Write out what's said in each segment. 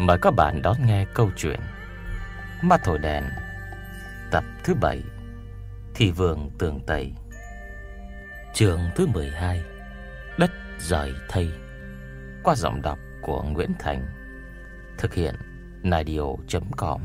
Mời các bạn đón nghe câu chuyện Mắt thổi đèn tập thứ 7, Thị Vương Tường Tây, chương thứ 12, Đất Rời Thây, qua giọng đọc của Nguyễn Thành. Thực hiện Nadio.com.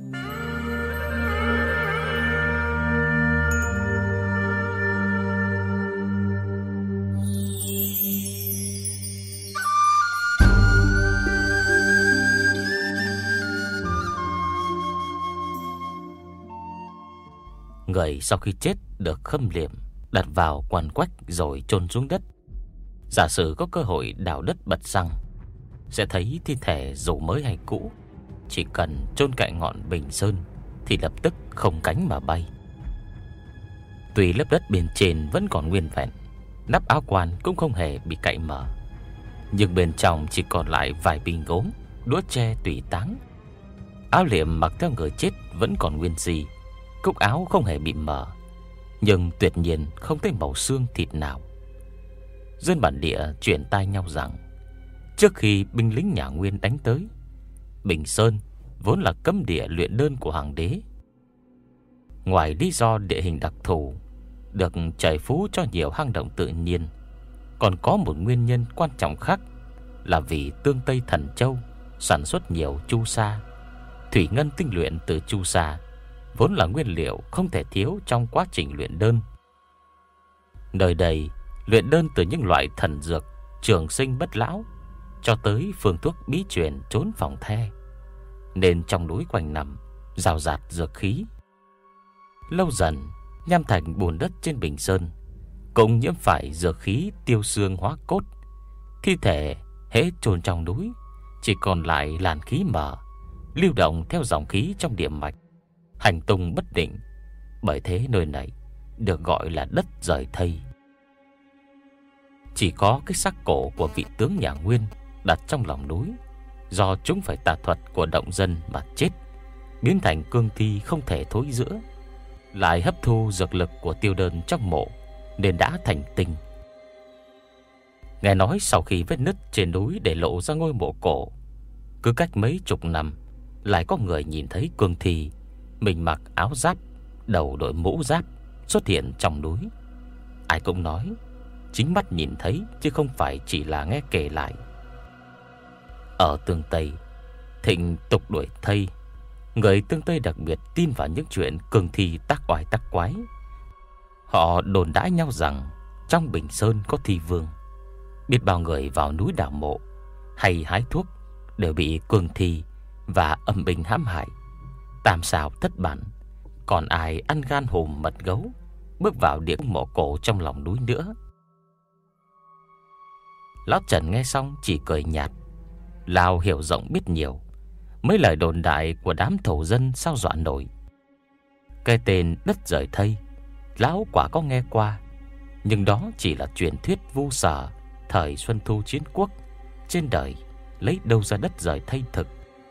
Người sau khi chết được khâm liệm, đặt vào quan quách rồi chôn xuống đất. Giả sử có cơ hội đào đất bật xăng, sẽ thấy thi thể dù mới hay cũ, chỉ cần chôn cạnh ngọn bình sơn thì lập tức không cánh mà bay. Tuy lớp đất bên trên vẫn còn nguyên vẹn, nắp áo quan cũng không hề bị cạy mở, nhưng bên trong chỉ còn lại vài bình gốm, đũa tre tùy táng. Áo liệm mặc theo người chết vẫn còn nguyên si, cúc áo không hề bị mở, nhưng tuyệt nhiên không thấy màu xương thịt nào. Dân bản địa truyền tai nhau rằng, trước khi binh lính nhà Nguyên đánh tới, Bình Sơn vốn là cấm địa luyện đơn của hoàng đế. Ngoài lý do địa hình đặc thù, được trời phú cho nhiều hang động tự nhiên, còn có một nguyên nhân quan trọng khác là vì tương Tây Thần Châu sản xuất nhiều chu sa. Thủy ngân tinh luyện từ chu sa vốn là nguyên liệu không thể thiếu trong quá trình luyện đơn. Nơi đây luyện đơn từ những loại thần dược trường sinh bất lão cho tới phương thuốc bí truyền trốn phòng the, nên trong núi quanh năm rào rạt dược khí. Lâu dần, nham thạch bùn đất trên Bình Sơn cũng nhiễm phải dược khí tiêu xương hóa cốt. Thi thể hễ chôn trong núi chỉ còn lại làn khí mở, lưu động theo dòng khí trong địa mạch, hành tung bất định. Bởi thế nơi này được gọi là đất rời thây. Chỉ có cái xác cổ của vị tướng nhà Nguyên đặt trong lòng núi, do chúng phải tà thuật của động dân mà chết, biến thành cương thi không thể thối rữa, lại hấp thu dược lực của tiêu đơn trong mộ, nên đã thành tinh. Nghe nói sau khi vết nứt trên núi để lộ ra ngôi mộ cổ, cứ cách mấy chục năm lại có người nhìn thấy cương thi, mình mặc áo giáp, đầu đội mũ giáp, xuất hiện trong núi. Ai cũng nói chính mắt nhìn thấy, chứ không phải chỉ là nghe kể lại. Ở Tương Tây thịnh tục đuổi thây. Người Tương Tây đặc biệt tin vào những chuyện cương thi tác oai tác quái. Họ đồn đãi nhau rằng trong Bình Sơn có thi vương. Biết bao người vào núi đào mộ hay hái thuốc đều bị cương thi và âm binh hãm hại, tam xảo thất bản. Còn ai ăn gan hùm mật gấu bước vào địa mộ cổ trong lòng núi nữa. Lão Trần nghe xong chỉ cười nhạt. Lão hiểu rộng biết nhiều, mấy lời đồn đại của đám thổ dân sao dọa nổi. Cái tên đất rời thây lão quả có nghe qua, nhưng đó chỉ là truyền thuyết vu sở thời Xuân Thu chiến quốc. Trên đời lấy đâu ra đất rời thây thực.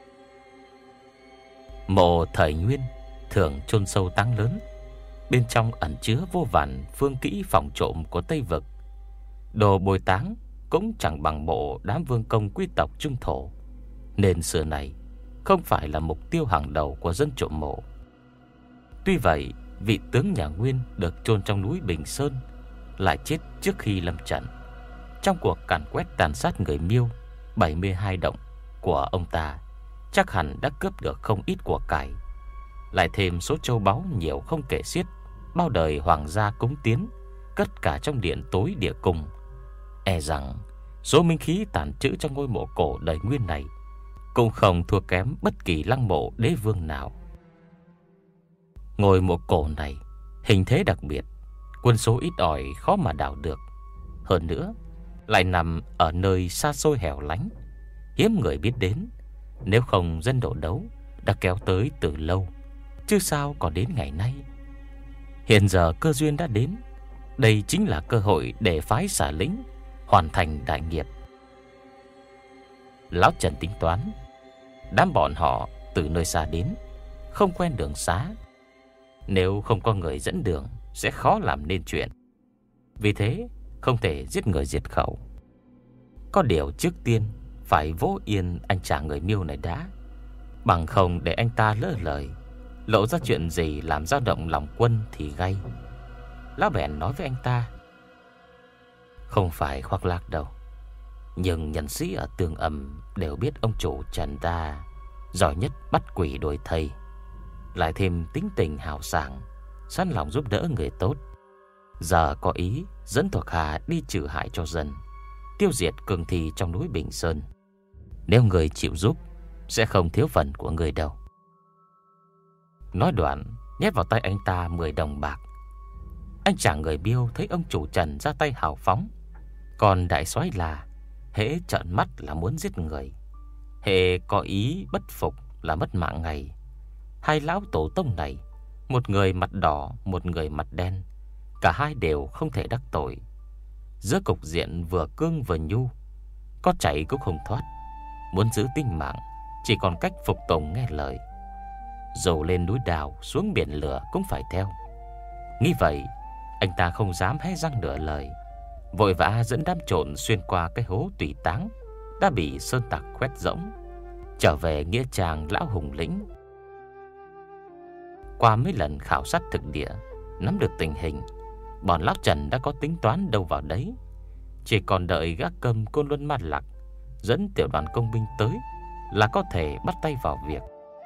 Mộ thời Nguyên thường chôn sâu táng lớn, bên trong ẩn chứa vô vàn phương kỹ phòng trộm của Tây vực. Đồ bồi táng cũng chẳng bằng mộ đám vương công quý tộc trung thổ, nên xưa này không phải là mục tiêu hàng đầu của dân trộm mộ. Tuy vậy, vị tướng nhà Nguyên được chôn trong núi Bình Sơn lại chết trước khi lâm trận. Trong cuộc càn quét tàn sát người Miêu 72 động của ông ta, chắc hẳn đã cướp được không ít của cải, lại thêm số châu báu nhiều không kể xiết, bao đời hoàng gia cúng tiến, cất cả trong điện tối địa cung. E rằng số minh khí tàn trữ trong ngôi mộ cổ đời Nguyên này cũng không thua kém bất kỳ lăng mộ đế vương nào. Ngôi mộ cổ này hình thế đặc biệt, quân số ít ỏi khó mà đào được. Hơn nữa lại nằm ở nơi xa xôi hẻo lánh, hiếm người biết đến. Nếu không dân đổ đấu đã kéo tới từ lâu, chứ sao còn đến ngày nay. Hiện giờ cơ duyên đã đến, đây chính là cơ hội để phái xả lính hoàn thành đại nghiệp. Lão Trần tính toán, đám bọn họ từ nơi xa đến, không quen đường xá, nếu không có người dẫn đường sẽ khó làm nên chuyện. Vì thế không thể giết người diệt khẩu. Có điều trước tiên phải vỗ yên anh chàng người Miêu này đã, bằng không để anh ta lỡ lời, lộ ra chuyện gì làm dao động lòng quân thì gay. Lão bèn nói với anh ta: "Không phải khoác lác đâu, nhưng nhân sĩ ở Tương Âm đều biết ông chủ Trần ta giỏi nhất bắt quỷ đuổi thây, lại thêm tính tình hào sảng, sẵn lòng giúp đỡ người tốt. Giờ có ý dẫn thuộc hạ đi trừ hại cho dân, tiêu diệt cường thi trong núi Bình Sơn. Nếu người chịu giúp, sẽ không thiếu phần của người đâu." Nói đoạn nhét vào tay anh ta 10 đồng bạc. Anh chàng người Miêu thấy ông chủ Trần ra tay hào phóng, còn đại soái là hễ trợn mắt là muốn giết người, hễ có ý bất phục là mất mạng ngay. Hai lão tổ tông này, một người mặt đỏ, một người mặt đen, cả hai đều không thể đắc tội. Giữa cục diện vừa cương vừa nhu, có chạy cũng không thoát. Muốn giữ tính mạng, chỉ còn cách phục tùng nghe lời. Dù lên núi đào, xuống biển lửa cũng phải theo. Nghĩ vậy, anh ta không dám hé răng nửa lời, vội vã dẫn đám trộn xuyên qua cái hố tùy táng đã bị sơn tặc quét rỗng, trở về nghĩa trang lão Hùng Lĩnh. Qua mấy lần khảo sát thực địa, nắm được tình hình, bọn lão Trần đã có tính toán đâu vào đấy. Chỉ còn đợi gác Câm Côn Luân Ma Lạc dẫn tiểu đoàn công binh tới là có thể bắt tay vào việc.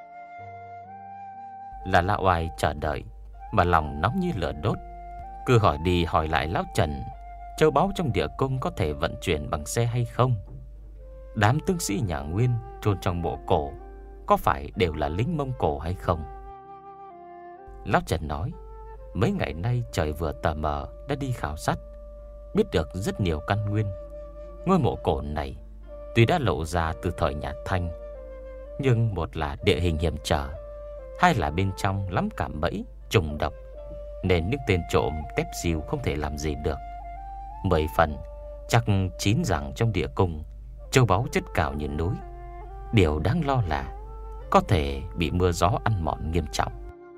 Là Lão Oai chờ đợi mà lòng nóng như lửa đốt, cứ hỏi đi hỏi lại lão Trần châu báu trong địa cung có thể vận chuyển bằng xe hay không. Đám tướng sĩ nhà Nguyên chôn trong mộ cổ có phải đều là lính Mông Cổ hay không? Lão Trần nói: mấy ngày nay trời vừa tờ mờ đã đi khảo sát, biết được rất nhiều căn nguyên. Ngôi mộ cổ này tuy đã lộ ra từ thời nhà Thanh, nhưng một là địa hình hiểm trở, hai là bên trong lắm cảm bẫy, trùng độc, nên những tên trộm tép diêu không thể làm gì được. 10 phần chắc 9 rằng trong địa cung châu báu chất cao như núi. Điều đáng lo là có thể bị mưa gió ăn mòn nghiêm trọng.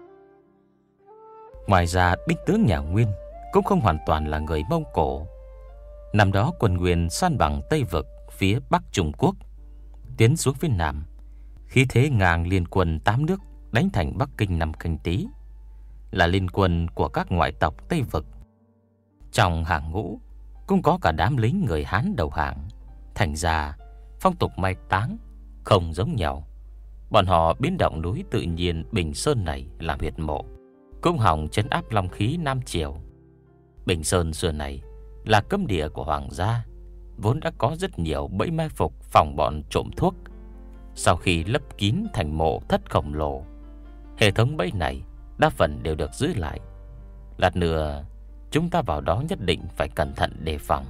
Ngoài ra binh tướng nhà Nguyên cũng không hoàn toàn là người Mông Cổ. Năm đó quân Nguyên san bằng Tây Vực phía Bắc Trung Quốc, tiến xuống phía Nam, khí thế ngang liên quân 8 nước đánh thành Bắc Kinh năm Canh Tý, là liên quân của các ngoại tộc Tây Vực. Trong hàng ngũ cũng có cả đám lính người Hán đầu hàng. Thành ra phong tục mai táng không giống nhau. Bọn họ biến động núi tự nhiên Bình Sơn này làm huyệt mộ, cũng hòng trấn áp long khí Nam Triều. Bình Sơn xưa này là cấm địa của hoàng gia, vốn đã có rất nhiều bẫy mai phục phòng bọn trộm thuốc. Sau khi lấp kín thành mộ thất khổng lồ, hệ thống bẫy này đa phần đều được giữ lại. Lát nữa chúng ta vào đó nhất định phải cẩn thận đề phòng.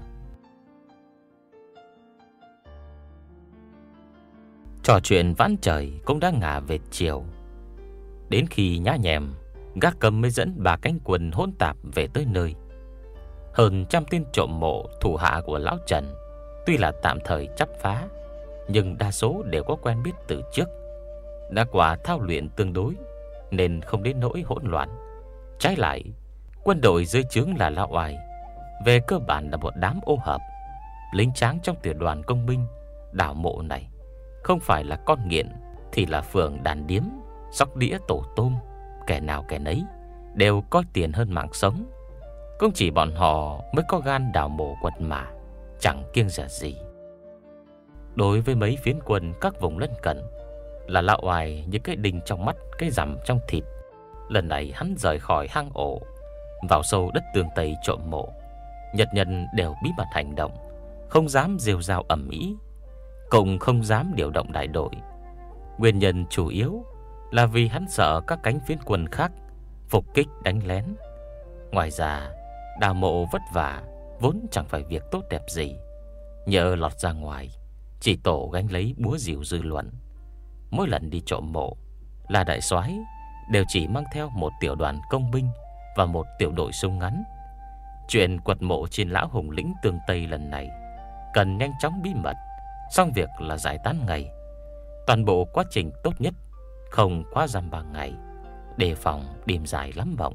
Trò chuyện vãn trời cũng đã ngả về chiều. Đến khi nhá nhèm, gác Câm mới dẫn 3 cánh quân hỗn tạp về tới nơi. Hơn trăm tên trộm mộ thủ hạ của lão Trần, tuy là tạm thời chấp phá, nhưng đa số đều có quen biết từ trước, đã qua thao luyện tương đối, nên không đến nỗi hỗn loạn. Trái lại, quân đội dưới trướng là Lão Oai về cơ bản là một đám ô hợp. Lính tráng trong tiểu đoàn công binh đảo mộ này không phải là con nghiện thì là phường đàn điếm, sóc đĩa tổ tôm, kẻ nào kẻ nấy đều coi tiền hơn mạng sống. Cũng chỉ bọn họ mới có gan đào mộ quật mả, chẳng kiêng dè gì. Đối với mấy phiến quân các vùng lân cận, là Lão Oai như cái đinh trong mắt, cái rằm trong thịt. Lần này hắn rời khỏi hang ổ, vào sâu đất tường Tây trộm mộ. Nhật nhân đều bí mật hành động, không dám rêu rao ầm ĩ, cũng không dám điều động đại đội. Nguyên nhân chủ yếu là vì hắn sợ các cánh phiến quân khác phục kích đánh lén. Ngoài ra, đào mộ vất vả vốn chẳng phải việc tốt đẹp gì, nhờ lọt ra ngoài chỉ tổ gánh lấy búa rìu dư luận. Mỗi lần đi trộm mộ, là đại soái đều chỉ mang theo một tiểu đoàn công binh và một tiểu đội súng ngắn. Chuyện quật mộ trên lão Hùng Lĩnh Tương Tây lần này cần nhanh chóng bí mật, xong việc là giải tán ngay. Toàn bộ quá trình tốt nhất không quá dăm 3 ngày, đề phòng đêm dài lắm mộng.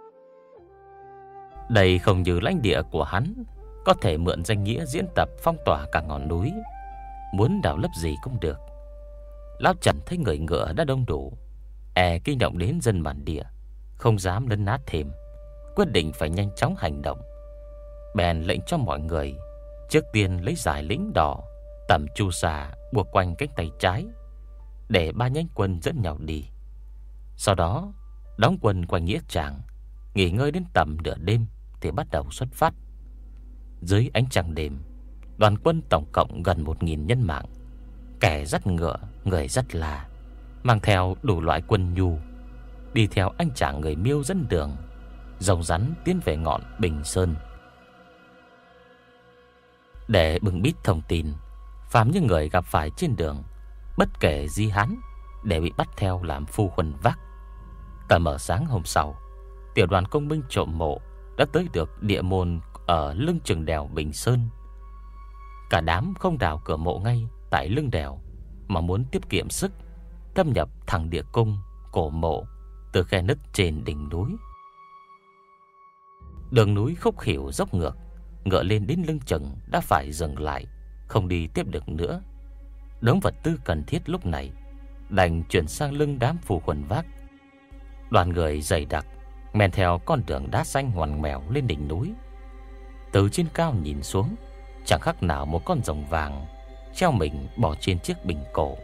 Đây không như lãnh địa của hắn, có thể mượn danh nghĩa diễn tập phong tỏa cả ngọn núi. muốn đào lấp gì cũng được. Lão Trần thấy người ngựa đã đông đủ, kinh động đến dân bản địa, không dám lấn át thêm, quyết định phải nhanh chóng hành động. Bèn lệnh cho mọi người trước tiên lấy dải lính đỏ tẩm chu sa buộc quanh cánh tay trái, để 3 nhánh quân dẫn nhau đi. Sau đó đóng quân quanh nghĩa trang, nghỉ ngơi đến tầm nửa đêm thì bắt đầu xuất phát. Dưới ánh trăng đêm, đoàn quân tổng cộng gần 1.000 nhân mạng, kẻ dắt ngựa, người dắt là, mang theo đủ loại quân nhu, đi theo anh chàng người Miêu dẫn đường, rồng rắn tiến về ngọn Bình Sơn. Để bưng bít thông tin, phàm những người gặp phải trên đường, bất kể di hán, đều bị bắt theo làm phu khuân vác. Tầm mở sáng hôm sau, tiểu đoàn công binh trộm mộ đã tới được địa môn ở lưng chừng đèo Bình Sơn. Cả đám không đào cửa mộ ngay tại lưng đèo, mà muốn tiết kiệm sức, thâm nhập thẳng địa cung cổ mộ từ khe nứt trên đỉnh núi. Đường núi khúc khỉu dốc ngược, ngựa lên đến lưng chừng đã phải dừng lại, không đi tiếp được nữa. Đống vật tư cần thiết lúc này đành chuyển sang lưng đám phù khuân vác. Đoàn người dày đặc men theo con đường đá xanh ngoằn ngoèo lên đỉnh núi. Từ trên cao nhìn xuống, chẳng khác nào một con rồng vàng treo mình bỏ trên chiếc bình cổ.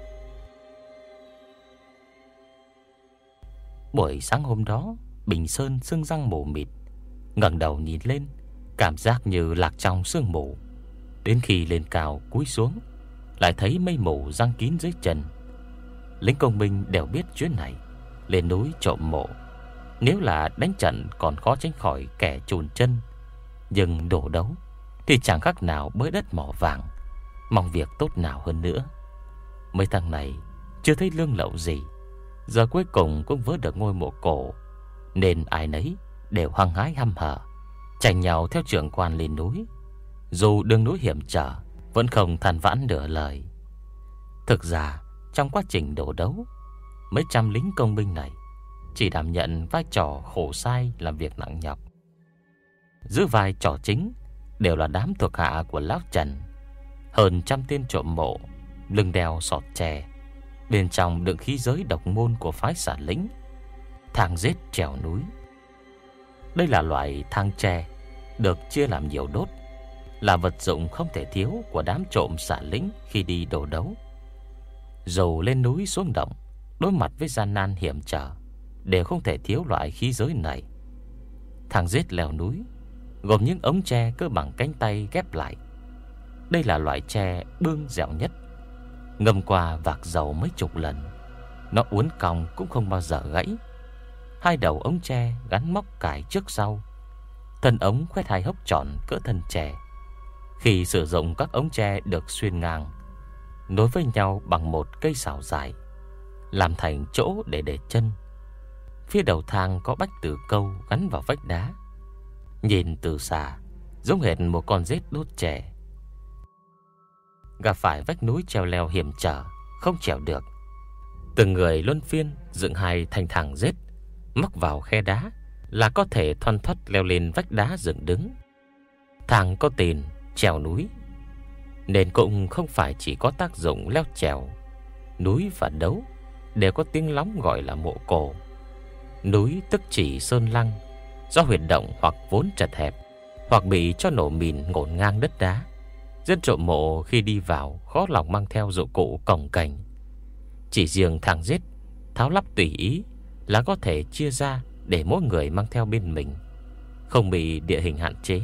Buổi sáng hôm đó, Bình Sơn sương răng mù mịt. Ngẩng đầu nhìn lên, cảm giác như lạc trong sương mù. Đến khi lên cao cúi xuống, lại thấy mây mù giăng kín dưới chân. Lính công binh đều biết chuyến này lên núi trộm mộ, nếu là đánh trận còn khó tránh khỏi kẻ chùn chân, nhưng đổ đấu thì chẳng khác nào bới đất mỏ vàng, mong việc tốt nào hơn nữa. Mấy thằng này chưa thấy lương lậu gì, giờ cuối cùng cũng vớ được ngôi mộ cổ, nên ai nấy đều hăng hái hăm hở, tranh nhau theo trưởng quan lên núi. Dù đường núi hiểm trở, vẫn không than vãn nửa lời. Thực ra trong quá trình đổ đấu, mấy trăm lính công binh này chỉ đảm nhận vai trò khổ sai, làm việc nặng nhọc. Giữ vai trò chính đều là đám thuộc hạ của lão Trần. Hơn trăm tên trộm mộ, lưng đeo sọt chè, bên trong đựng khí giới độc môn của phái Xả Lĩnh, thang giết trèo núi. Đây là loại thang tre được chia làm nhiều đốt, là vật dụng không thể thiếu của đám trộm Xả Lĩnh khi đi đổ đấu. Dù lên núi xuống động, đối mặt với gian nan hiểm trở, đều không thể thiếu loại khí giới này. Thang giết leo núi gồm những ống tre cơ bằng cánh tay ghép lại. Đây là loại tre bương dẻo nhất, ngâm qua vạc dầu mấy chục lần, nó uốn cong cũng không bao giờ gãy. Hai đầu ống tre gắn móc cài trước sau, thân ống khoét hai hốc tròn cỡ thân tre. Khi sử dụng, các ống tre được xuyên ngang nối với nhau bằng một cây sào dài, làm thành chỗ để chân. Phía đầu thang có bách tử câu gắn vào vách đá, nhìn từ xa giống hệt một con rết đốt chè. Gặp phải vách núi treo leo hiểm trở không trèo được, từng người luân phiên dựng hai thanh thẳng rết, mắc vào khe đá là có thể thoăn thoắt leo lên vách đá dựng đứng. Thang có tên trèo núi, nên cũng không phải chỉ có tác dụng leo trèo. Núi và đấu đều có tiếng lóng gọi là mộ cổ. Núi tức chỉ sơn lăng, do huyệt động hoặc vốn chật hẹp, hoặc bị cho nổ mìn ngổn ngang đất đá. Dân trộm mộ khi đi vào khó lòng mang theo dụng cụ cồng kềnh. Chỉ riêng thang giết tháo lắp tùy ý là có thể chia ra để mỗi người mang theo bên mình, không bị địa hình hạn chế.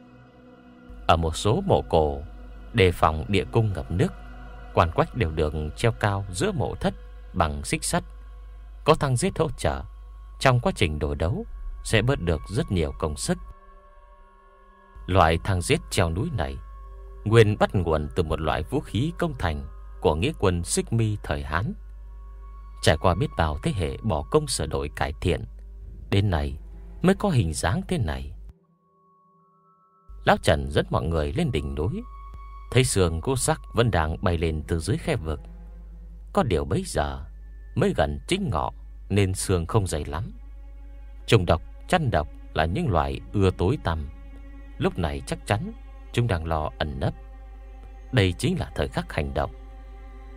Ở một số mộ cổ, đề phòng địa cung ngập nước, quan quách đều được treo cao giữa mộ thất bằng xích sắt. Có thang giết hỗ trợ, trong quá trình đổ đấu sẽ bớt được rất nhiều công sức. Loại thang giết treo núi này nguyên bắt nguồn từ một loại vũ khí công thành của nghĩa quân Xích Mi thời Hán. Trải qua biết bao thế hệ bỏ công sửa đổi cải thiện, đến nay mới có hình dáng thế này. Lão Trần dẫn mọi người lên đỉnh núi, thấy sườn gỗ sắc vẫn đang bay lên từ dưới khe vực. Có điều bấy giờ mới gần chính ngọ nên sương không dày lắm. Trùng độc, chăn độc là những loài ưa tối tăm. Lúc này chắc chắn chúng đang lo ẩn nấp. Đây chính là thời khắc hành động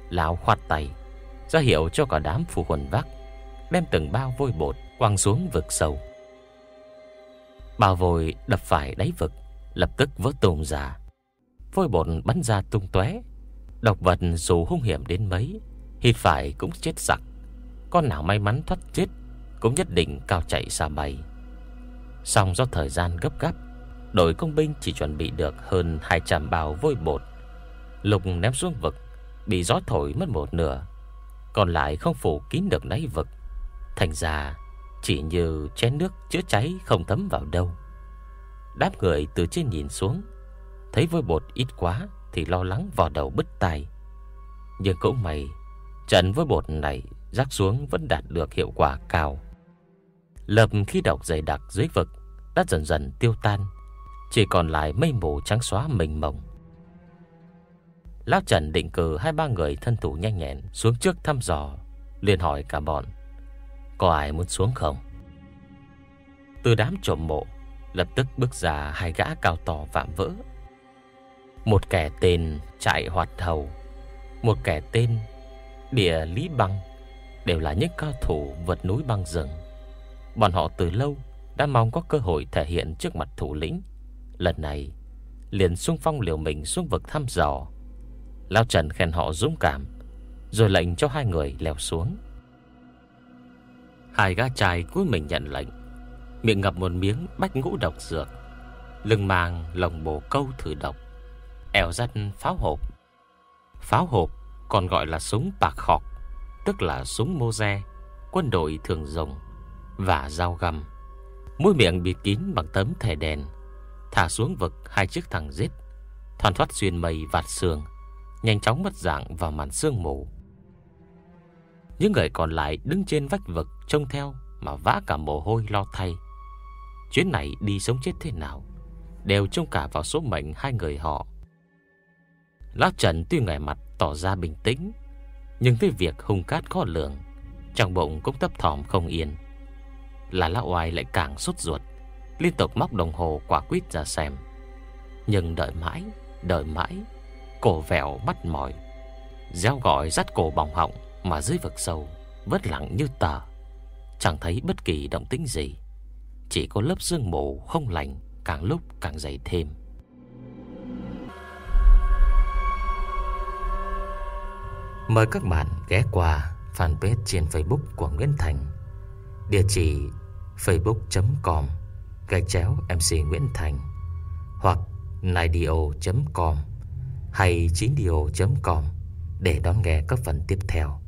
Lão khoát tay ra hiệu cho cả đám phù huân vác đem từng bao vôi bột quăng xuống vực sâu. Bao vôi đập phải đáy vực lập tức vỡ tung ra, vôi bột bắn ra tung tóe. Độc vật dù hung hiểm đến mấy, hít phải cũng chết sặc. Con nào may mắn thoát chết cũng nhất định cao chạy xa bay. Song do thời gian gấp gáp, đội công binh chỉ chuẩn bị được hơn 200 bao vôi bột. Lúc ném xuống vực bị gió thổi mất một nửa, còn lại không phủ kín được đáy vực. Thành ra chỉ như chén nước chữa cháy không thấm vào đâu. Đám người từ trên nhìn xuống, thấy vôi bột ít quá thì lo lắng vò đầu bứt tai. Nhưng cũng may, trận vôi bột này rắc xuống vẫn đạt được hiệu quả cao. Lớp khí độc dày đặc dưới vực đã dần dần tiêu tan, chỉ còn lại mây mù trắng xóa mênh mông. Lão Trần định cử 2-3 người thân thủ nhanh nhẹn xuống trước thăm dò, liền hỏi cả bọn: có ai muốn xuống không? Từ đám trộm mộ lập tức bước ra 2 gã cao to vạm vỡ. Một kẻ tên Trại Hoạt Hầu, một kẻ tên Địa Lý Băng, đều là những cao thủ vượt núi băng rừng. Bọn họ từ lâu đã mong có cơ hội thể hiện trước mặt thủ lĩnh. Lần này liền xung phong liều mình xuống vực thăm dò. Lão Trần khen họ dũng cảm, rồi lệnh cho 2 người leo xuống. 2 gã trai cúi mình nhận lệnh, miệng ngậm một miếng bách ngũ độc dược, lưng mang lồng bồ câu thử độc, eo dắt pháo hộp. Pháo hộp còn gọi là súng bạc khọc, tức là súng Moze quân đội thường dùng, và dao găm. Mũi miệng bịt kín bằng tấm thẻ đèn. Thả xuống vực 2 chiếc thằng giết, thoăn thoắt xuyên mây vạt sương, nhanh chóng mất dạng vào màn sương mù. Những người còn lại đứng trên vách vực trông theo mà vã cả mồ hôi lo thay. Chuyến này đi sống chết thế nào đều trông cả vào số mệnh 2 người họ. Lão Trần tuy ngoài mặt tỏ ra bình tĩnh, nhưng với việc hung cát khó lường, trong bụng cũng thấp thỏm không yên. Là lão Oai lại càng sốt ruột, liên tục móc đồng hồ quả quýt ra xem. Nhưng đợi mãi, cổ vẹo mắt mỏi, reo gọi dắt cổ bỏng họng mà dưới vực sâu vẫn lặng như tờ, chẳng thấy bất kỳ động tĩnh gì. Chỉ có lớp sương mù không lành càng lúc càng dày thêm. Mời các bạn ghé qua fanpage trên Facebook của Nguyễn Thành, địa chỉ facebook.com/MC Nguyễn Thành, hoặc naidio.com hay 9dio.com để đón nghe các phần tiếp theo.